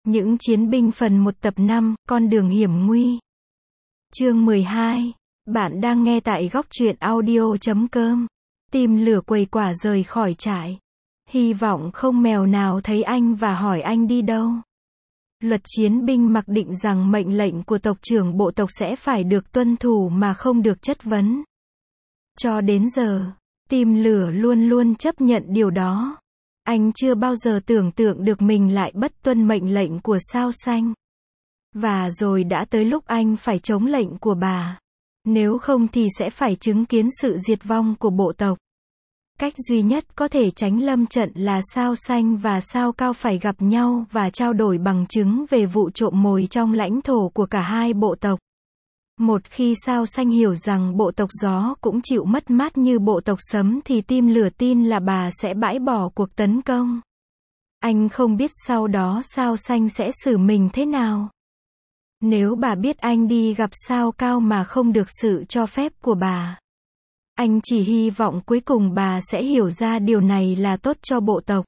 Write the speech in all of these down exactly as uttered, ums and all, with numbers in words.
Những chiến binh phần một tập năm, con đường hiểm nguy. Chương mười hai. Bạn đang nghe tại góc truyện audio chấm com. Tim lửa quầy quả rời khỏi trại. Hy vọng không mèo nào thấy anh và hỏi anh đi đâu. Luật chiến binh mặc định rằng mệnh lệnh của tộc trưởng bộ tộc sẽ phải được tuân thủ mà không được chất vấn. Cho đến giờ, tim lửa luôn luôn chấp nhận điều đó. Anh chưa bao giờ tưởng tượng được mình lại bất tuân mệnh lệnh của sao xanh. Và rồi đã tới lúc anh phải chống lệnh của bà. Nếu không thì sẽ phải chứng kiến sự diệt vong của bộ tộc. Cách duy nhất có thể tránh lâm trận là sao xanh và sao cao phải gặp nhau và trao đổi bằng chứng về vụ trộm mồi trong lãnh thổ của cả hai bộ tộc. Một khi sao xanh hiểu rằng bộ tộc gió cũng chịu mất mát như bộ tộc sấm thì tim lửa tin là bà sẽ bãi bỏ cuộc tấn công. Anh không biết sau đó sao xanh sẽ xử mình thế nào. Nếu bà biết anh đi gặp sao cao mà không được sự cho phép của bà. Anh chỉ hy vọng cuối cùng bà sẽ hiểu ra điều này là tốt cho bộ tộc.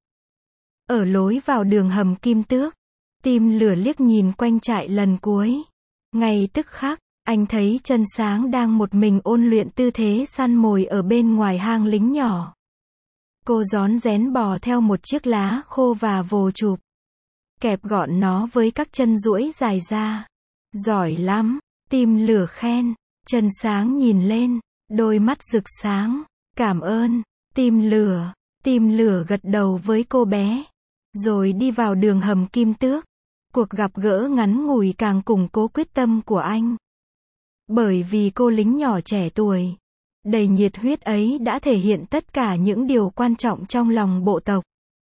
Ở lối vào đường hầm Kim Tước, tim lửa liếc nhìn quanh trại lần cuối. Ngay tức khắc, anh thấy Chân Sáng đang một mình ôn luyện tư thế săn mồi ở bên ngoài hang lính nhỏ. Cô rón rén bò theo một chiếc lá khô và vồ chụp. Kẹp gọn nó với các chân duỗi dài ra. Giỏi lắm, tim lửa khen. Chân Sáng nhìn lên, đôi mắt rực sáng. Cảm ơn, tim lửa. Tim lửa gật đầu với cô bé. Rồi đi vào đường hầm Kim Tước. Cuộc gặp gỡ ngắn ngủi càng củng cố quyết tâm của anh. Bởi vì cô lính nhỏ trẻ tuổi, đầy nhiệt huyết ấy đã thể hiện tất cả những điều quan trọng trong lòng bộ tộc.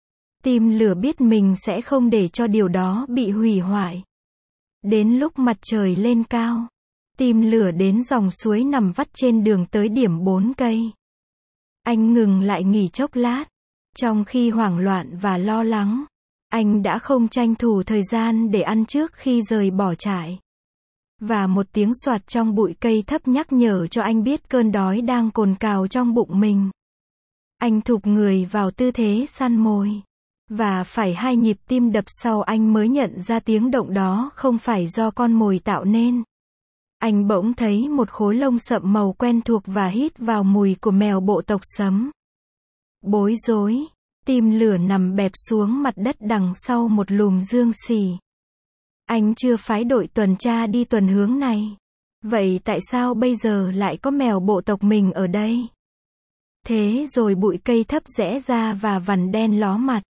Tim lửa biết mình sẽ không để cho điều đó bị hủy hoại. Đến lúc mặt trời lên cao, tim lửa đến dòng suối nằm vắt trên đường tới điểm bốn cây. Anh ngừng lại nghỉ chốc lát. Trong khi hoảng loạn và lo lắng, anh đã không tranh thủ thời gian để ăn trước khi rời bỏ trại. Và một tiếng soạt trong bụi cây thấp nhắc nhở cho anh biết cơn đói đang cồn cào trong bụng mình. Anh thụp người vào tư thế săn mồi. Và phải hai nhịp tim đập sau anh mới nhận ra tiếng động đó không phải do con mồi tạo nên. Anh bỗng thấy một khối lông sậm màu quen thuộc và hít vào mùi của mèo bộ tộc sấm. Bối rối, tim lửa nằm bẹp xuống mặt đất đằng sau một lùm dương xì. Anh chưa phái đội tuần tra đi tuần hướng này. Vậy tại sao bây giờ lại có mèo bộ tộc mình ở đây? Thế rồi bụi cây thấp rẽ ra và vằn đen ló mặt.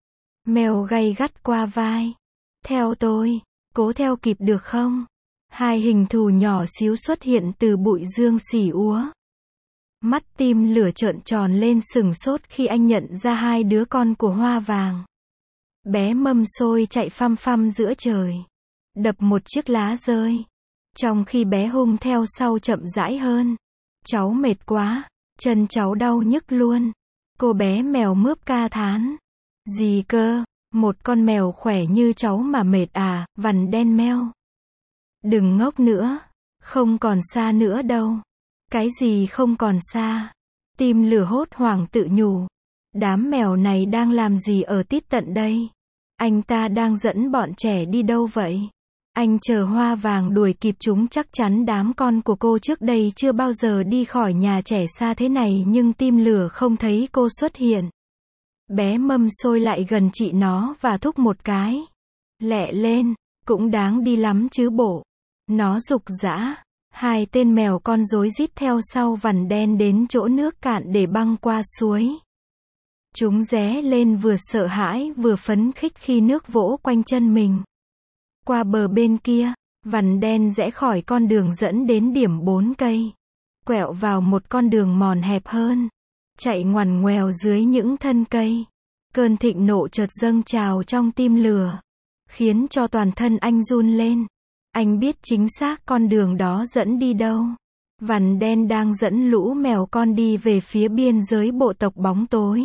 Mèo gay gắt qua vai. Theo tôi, cố theo kịp được không? Hai hình thù nhỏ xíu xuất hiện từ bụi dương xỉ úa. Mắt tim lửa trợn tròn lên sừng sốt khi anh nhận ra hai đứa con của Hoa Vàng. Bé Mâm Xôi chạy phăm phăm giữa trời. Đập một chiếc lá rơi. Trong khi bé Hung theo sau chậm rãi hơn. Cháu mệt quá. Chân cháu đau nhức luôn. Cô bé mèo mướp ca thán. Gì cơ? Một con mèo khỏe như cháu mà mệt à? Vằn đen meo. Đừng ngốc nữa. Không còn xa nữa đâu. Cái gì không còn xa? Tim lửa hốt hoảng tự nhủ. Đám mèo này đang làm gì ở tít tận đây? Anh ta đang dẫn bọn trẻ đi đâu vậy? Anh chờ Hoa Vàng đuổi kịp chúng chắc chắn đám con của cô trước đây chưa bao giờ đi khỏi nhà trẻ xa thế này nhưng tim lửa không thấy cô xuất hiện. Bé Mâm Xôi lại gần chị nó và thúc một cái. Lẹ lên, cũng đáng đi lắm chứ bộ. Nó giục giã. Hai tên mèo con rối rít theo sau vằn đen đến chỗ nước cạn để băng qua suối. Chúng ré lên vừa sợ hãi vừa phấn khích khi nước vỗ quanh chân mình. Qua bờ bên kia, vằn đen rẽ khỏi con đường dẫn đến điểm bốn cây. Quẹo vào một con đường mòn hẹp hơn. Chạy ngoằn ngoèo dưới những thân cây. Cơn thịnh nộ chợt dâng trào trong tim lửa. Khiến cho toàn thân anh run lên. Anh biết chính xác con đường đó dẫn đi đâu. Vằn đen đang dẫn lũ mèo con đi về phía biên giới bộ tộc bóng tối.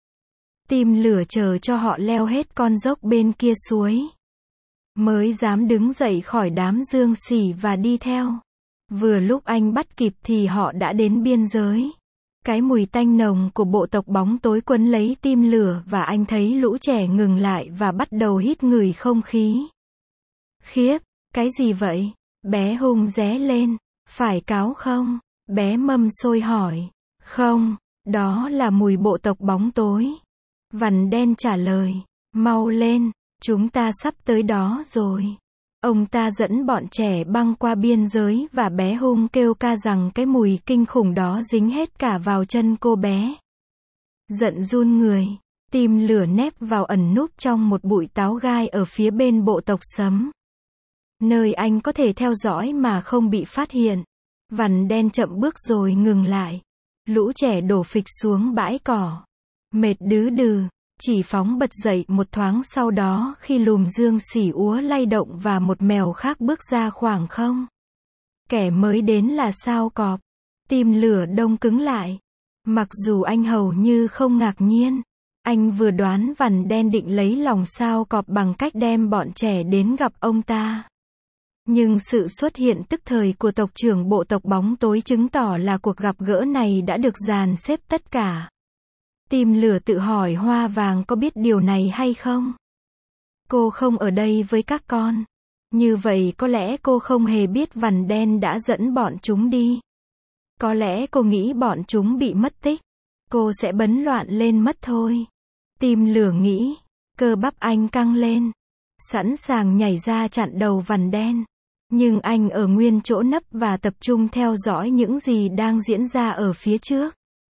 Tim lửa chờ cho họ leo hết con dốc bên kia suối. Mới dám đứng dậy khỏi đám dương xỉ và đi theo. Vừa lúc anh bắt kịp thì họ đã đến biên giới. Cái mùi tanh nồng của bộ tộc bóng tối quấn lấy tim lửa và anh thấy lũ trẻ ngừng lại và bắt đầu hít ngửi không khí. Khiếp, cái gì vậy? Bé Hung ré lên. Phải cáo không? Bé Mâm Xôi hỏi. Không, đó là mùi bộ tộc bóng tối. Vằn Đen trả lời. Mau lên, chúng ta sắp tới đó rồi. Ông ta dẫn bọn trẻ băng qua biên giới và bé Hung kêu ca rằng cái mùi kinh khủng đó dính hết cả vào chân cô bé. Giận run người, tim lửa nép vào ẩn núp trong một bụi táo gai ở phía bên bộ tộc Sấm. Nơi anh có thể theo dõi mà không bị phát hiện. Vằn Đen chậm bước rồi ngừng lại. Lũ trẻ đổ phịch xuống bãi cỏ. Mệt đứ đừ, chỉ phóng bật dậy một thoáng sau đó khi lùm dương xỉ úa lay động và một mèo khác bước ra khoảng không. Kẻ mới đến là Sao Cọp. Tim lửa đông cứng lại. Mặc dù anh hầu như không ngạc nhiên. Anh vừa đoán Vằn Đen định lấy lòng Sao Cọp bằng cách đem bọn trẻ đến gặp ông ta. Nhưng sự xuất hiện tức thời của tộc trưởng bộ tộc bóng tối chứng tỏ là cuộc gặp gỡ này đã được dàn xếp tất cả. Tim lửa tự hỏi Hoa Vàng có biết điều này hay không? Cô không ở đây với các con. Như vậy có lẽ cô không hề biết Vằn Đen đã dẫn bọn chúng đi. Có lẽ cô nghĩ bọn chúng bị mất tích. Cô sẽ bấn loạn lên mất thôi. Tim lửa nghĩ. Cơ bắp anh căng lên. Sẵn sàng nhảy ra chặn đầu Vằn Đen. Nhưng anh ở nguyên chỗ nấp và tập trung theo dõi những gì đang diễn ra ở phía trước.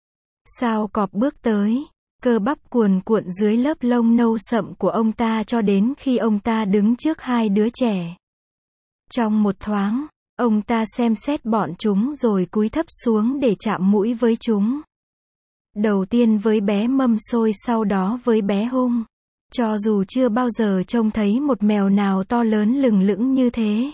Sao Cọp bước tới. Cơ bắp cuồn cuộn dưới lớp lông nâu sậm của ông ta cho đến khi ông ta đứng trước hai đứa trẻ. Trong một thoáng, ông ta xem xét bọn chúng rồi cúi thấp xuống để chạm mũi với chúng. Đầu tiên với bé Mâm Xôi, sau đó với bé Hung. Cho dù chưa bao giờ trông thấy một mèo nào to lớn lừng lững như thế.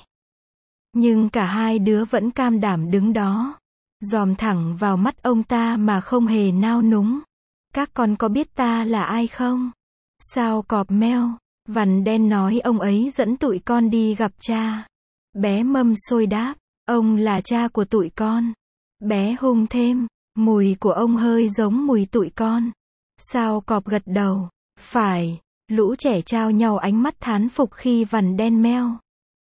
Nhưng cả hai đứa vẫn cam đảm đứng đó. Dòm thẳng vào mắt ông ta mà không hề nao núng. Các con có biết ta là ai không? Sao Cọp meo. Vằn Đen nói ông ấy dẫn tụi con đi gặp cha. Bé Mâm Xôi đáp. Ông là cha của tụi con. Bé Hung thêm. Mùi của ông hơi giống mùi tụi con. Sao Cọp gật đầu. Phải. Lũ trẻ trao nhau ánh mắt thán phục khi Vằn Đen meo.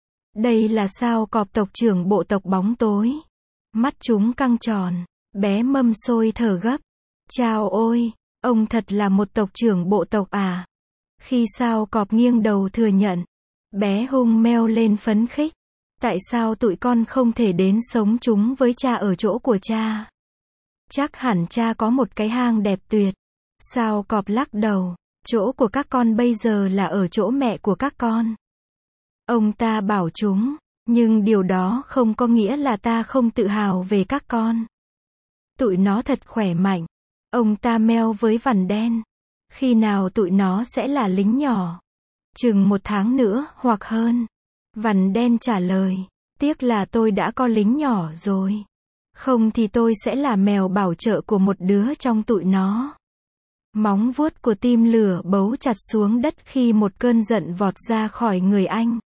Đây là Sao Cọp, tộc trưởng bộ tộc bóng tối. Mắt chúng căng tròn. Bé Mâm Xôi thở gấp. Chao ôi, ông thật là một tộc trưởng bộ tộc à? Khi Sao Cọp nghiêng đầu thừa nhận. Bé Hung meo lên phấn khích. Tại sao tụi con không thể đến sống chúng với cha ở chỗ của cha? Chắc hẳn cha có một cái hang đẹp tuyệt. Sao Cọp lắc đầu. Chỗ của các con bây giờ là ở chỗ mẹ của các con. Ông ta bảo chúng. Nhưng điều đó không có nghĩa là ta không tự hào về các con. Tụi nó thật khỏe mạnh. Ông ta meo với Vằn Đen. Khi nào tụi nó sẽ là lính nhỏ? Chừng một tháng nữa, hoặc hơn. Vằn Đen trả lời. Tiếc là tôi đã có lính nhỏ rồi. Không thì tôi sẽ là mèo bảo trợ của một đứa trong tụi nó. Móng vuốt của Tim lửa bấu chặt xuống đất khi một cơn giận vọt ra khỏi người anh.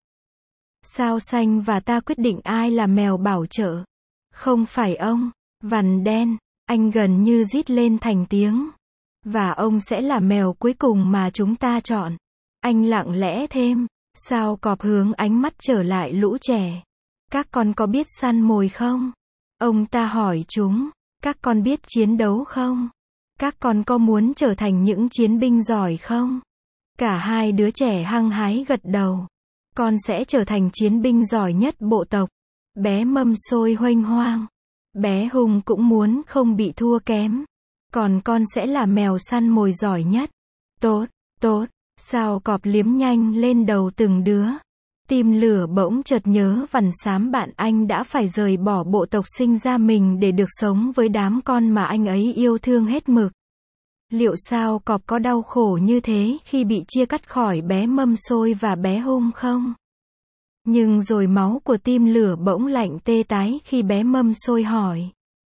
Sao Xanh và ta quyết định ai là mèo bảo trợ. Không phải ông. Vằn Đen. Anh gần như rít lên thành tiếng. Và ông sẽ là mèo cuối cùng mà chúng ta chọn. Anh lặng lẽ thêm. Sao Cọp hướng ánh mắt trở lại lũ trẻ. Các con có biết săn mồi không? Ông ta hỏi chúng. Các con biết chiến đấu không? Các con có muốn trở thành những chiến binh giỏi không? Cả hai đứa trẻ hăng hái gật đầu. Con sẽ trở thành chiến binh giỏi nhất bộ tộc. Bé Mâm Xôi huênh hoang. Bé Hung cũng muốn không bị thua kém. Còn con sẽ là mèo săn mồi giỏi nhất. Tốt, tốt. Sao Cọp liếm nhanh lên đầu từng đứa. Tim lửa bỗng chợt nhớ Vằn Xám bạn anh đã phải rời bỏ bộ tộc sinh ra mình để được sống với đám con mà anh ấy yêu thương hết mực. Liệu Sao Cọp có đau khổ như thế khi bị chia cắt khỏi bé Mâm Xôi và bé Hung không? Nhưng rồi máu của Tim lửa bỗng lạnh tê tái khi bé Mâm Xôi hỏi.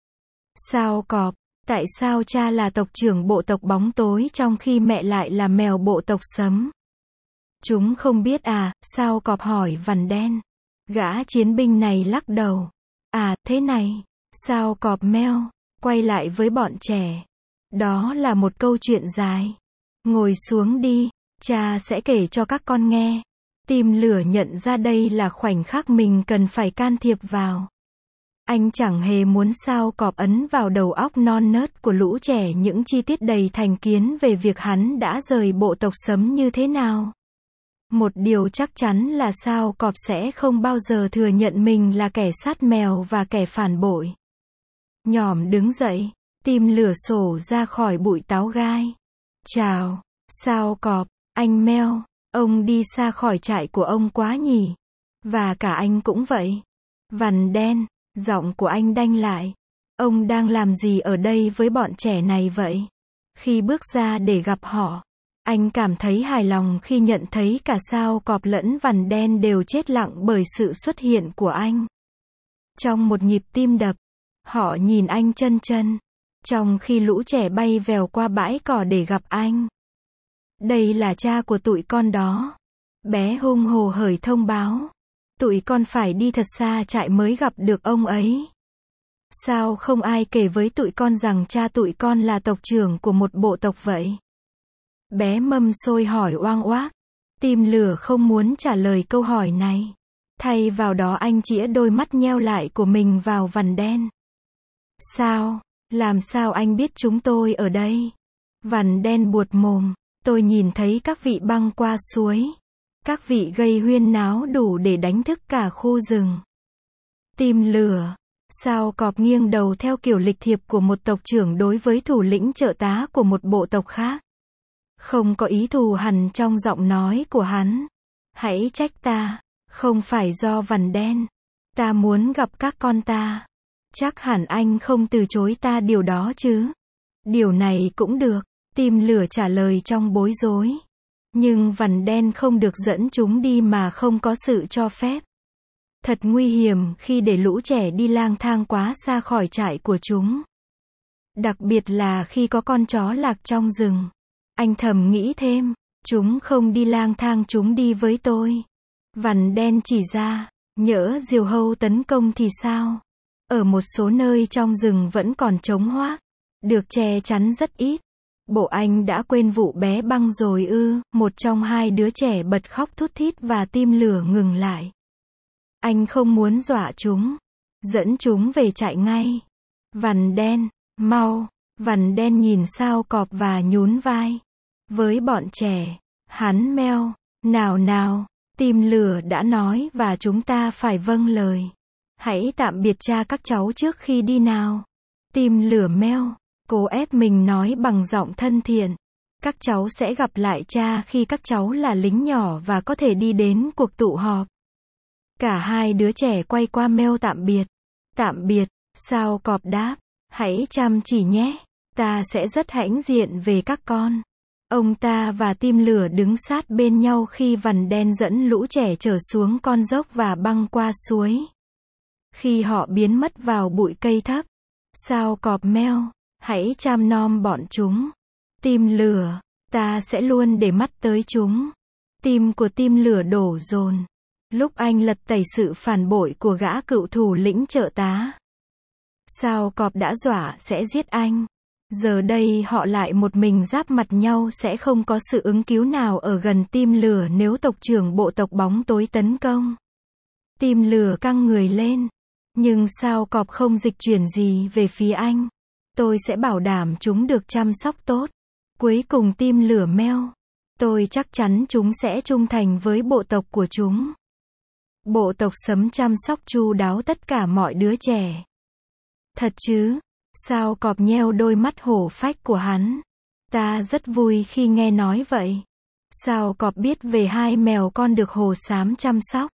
Sao Cọp, tại sao cha là tộc trưởng bộ tộc bóng tối trong khi mẹ lại là mèo bộ tộc Sấm? Chúng không biết à? Sao Cọp hỏi Vằn Đen. Gã chiến binh này lắc đầu. À, thế này. Sao Cọp meo. quay lại với bọn trẻ. Đó là một câu chuyện dài. Ngồi xuống đi, cha sẽ kể cho các con nghe. Tim lửa nhận ra đây là khoảnh khắc mình cần phải can thiệp vào. Anh chẳng hề muốn Sao Cọp ấn vào đầu óc non nớt của lũ trẻ những chi tiết đầy thành kiến về việc hắn đã rời bộ tộc Sấm như thế nào. Một điều chắc chắn là Sao Cọp sẽ không bao giờ thừa nhận mình là kẻ sát mèo và kẻ phản bội. Nhỏm đứng dậy, Tim lửa sổ ra khỏi bụi táo gai. Chào, Sao Cọp, anh Meo, ông đi xa khỏi trại của ông quá nhỉ? Và cả anh cũng vậy. Vằn đen, giọng của anh đanh lại. Ông đang làm gì ở đây với bọn trẻ này vậy? Khi bước ra để gặp họ, anh cảm thấy hài lòng khi nhận thấy cả Sao Cọp lẫn Vằn đen đều chết lặng bởi sự xuất hiện của anh. Trong một nhịp tim đập, họ nhìn anh chân chân, trong khi lũ trẻ bay vèo qua bãi cỏ để gặp anh. Đây là cha của tụi con đó. Bé hung hồ hởi thông báo. Tụi con phải đi thật xa trại mới gặp được ông ấy. Sao không ai kể với tụi con rằng cha tụi con là tộc trưởng của một bộ tộc vậy? Bé mâm xôi hỏi oang oác. Tim lửa không muốn trả lời câu hỏi này. Thay vào đó anh chĩa đôi mắt nheo lại của mình vào Vằn đen. Sao? Làm sao anh biết chúng tôi ở đây? Vằn đen buột mồm. Tôi nhìn thấy các vị băng qua suối. Các vị gây huyên náo đủ để đánh thức cả khu rừng. Tim lửa. Sao Cọp nghiêng đầu theo kiểu lịch thiệp của một tộc trưởng đối với thủ lĩnh trợ tá của một bộ tộc khác. Không có ý thù hằn trong giọng nói của hắn. Hãy trách ta. Không phải do Vằn đen. Ta muốn gặp các con ta. Chắc hẳn anh không từ chối ta điều đó chứ. Điều này cũng được. Tim lửa trả lời trong bối rối. Nhưng Vằn đen không được dẫn chúng đi mà không có sự cho phép. Thật nguy hiểm khi để lũ trẻ đi lang thang quá xa khỏi trại của chúng. Đặc biệt là khi có con chó lạc trong rừng. Anh thầm nghĩ thêm, chúng không đi lang thang, chúng đi với tôi. Vằn đen chỉ ra, nhỡ diều hâu tấn công thì sao? Ở một số nơi trong rừng vẫn còn trống hoác, được che chắn rất ít. Bộ anh đã quên vụ bé băng rồi ư? Một trong hai đứa trẻ bật khóc thút thít và tim lửa ngừng lại. Anh không muốn dọa chúng. Dẫn chúng về trại ngay. Vằn đen, mau. Vằn đen nhìn Sao Cọp và nhún vai. Với bọn trẻ, hắn meo. Nào nào, tim lửa đã nói và chúng ta phải vâng lời. Hãy tạm biệt cha các cháu trước khi đi nào. Tim lửa meo. Cố ép mình nói bằng giọng thân thiện. Các cháu sẽ gặp lại cha khi các cháu là lính nhỏ và có thể đi đến cuộc tụ họp. Cả hai đứa trẻ quay qua Meo tạm biệt. Tạm biệt, Sao Cọp đáp. Hãy chăm chỉ nhé. Ta sẽ rất hãnh diện về các con. Ông ta và tim lửa đứng sát bên nhau khi Vằn đen dẫn lũ trẻ trở xuống con dốc và băng qua suối. Khi họ biến mất vào bụi cây thấp, Sao Cọp Meo. Hãy chăm nom bọn chúng. Tim lửa, ta sẽ luôn để mắt tới chúng. Tim của tim lửa đổ dồn. Lúc anh lật tẩy sự phản bội của gã cựu thủ lĩnh trợ tá. Sao Cọp đã dọa sẽ giết anh. Giờ đây họ lại một mình giáp mặt nhau, sẽ không có sự ứng cứu nào ở gần tim lửa nếu tộc trưởng bộ tộc bóng tối tấn công. Tim lửa căng người lên. Nhưng Sao Cọp không dịch chuyển gì về phía anh. Tôi sẽ bảo đảm chúng được chăm sóc tốt. Cuối cùng tim lửa meo. Tôi chắc chắn chúng sẽ trung thành với bộ tộc của chúng. Bộ tộc Sấm chăm sóc chu đáo tất cả mọi đứa trẻ. Thật chứ? Sao Cọp nheo đôi mắt hổ phách của hắn. Ta rất vui khi nghe nói vậy. Sao Cọp biết về hai mèo con được Hồ Xám chăm sóc.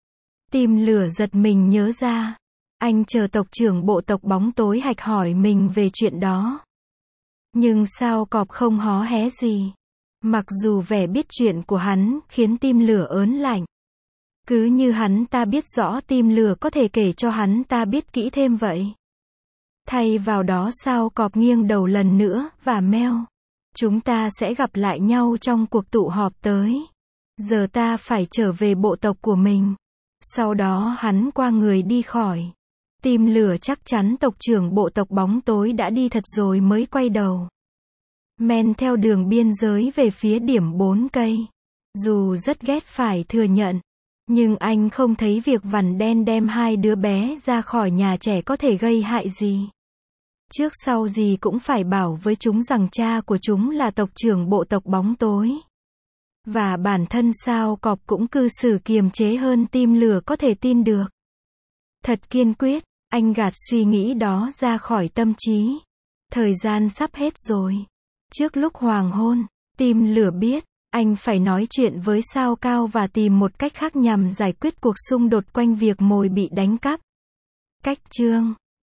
Tim lửa giật mình nhớ ra. Anh chờ tộc trưởng bộ tộc bóng tối hạch hỏi mình về chuyện đó. Nhưng Sao Cọp không hó hé gì. Mặc dù vẻ biết chuyện của hắn khiến tim lửa ớn lạnh. Cứ như hắn ta biết rõ tim lửa có thể kể cho hắn ta biết kỹ thêm vậy. Thay vào đó Sao Cọp nghiêng đầu lần nữa và meo. Chúng ta sẽ gặp lại nhau trong cuộc tụ họp tới. Giờ ta phải trở về bộ tộc của mình. Sau đó hắn qua người đi khỏi. Tim lửa chắc chắn tộc trưởng bộ tộc bóng tối đã đi thật rồi mới quay đầu. Men theo đường biên giới về phía điểm bốn cây. Dù rất ghét phải thừa nhận. Nhưng anh không thấy việc Vằn Đen đem hai đứa bé ra khỏi nhà trẻ có thể gây hại gì. Trước sau gì cũng phải bảo với chúng rằng cha của chúng là tộc trưởng bộ tộc bóng tối. Và bản thân Sao Cọp cũng cư xử kiềm chế hơn Tim lửa có thể tin được. Thật kiên quyết, anh gạt suy nghĩ đó ra khỏi tâm trí. Thời gian sắp hết rồi. Trước lúc hoàng hôn, Tim lửa biết, anh phải nói chuyện với Sao Cao và tìm một cách khác nhằm giải quyết cuộc xung đột quanh việc mồi bị đánh cắp. Cách chương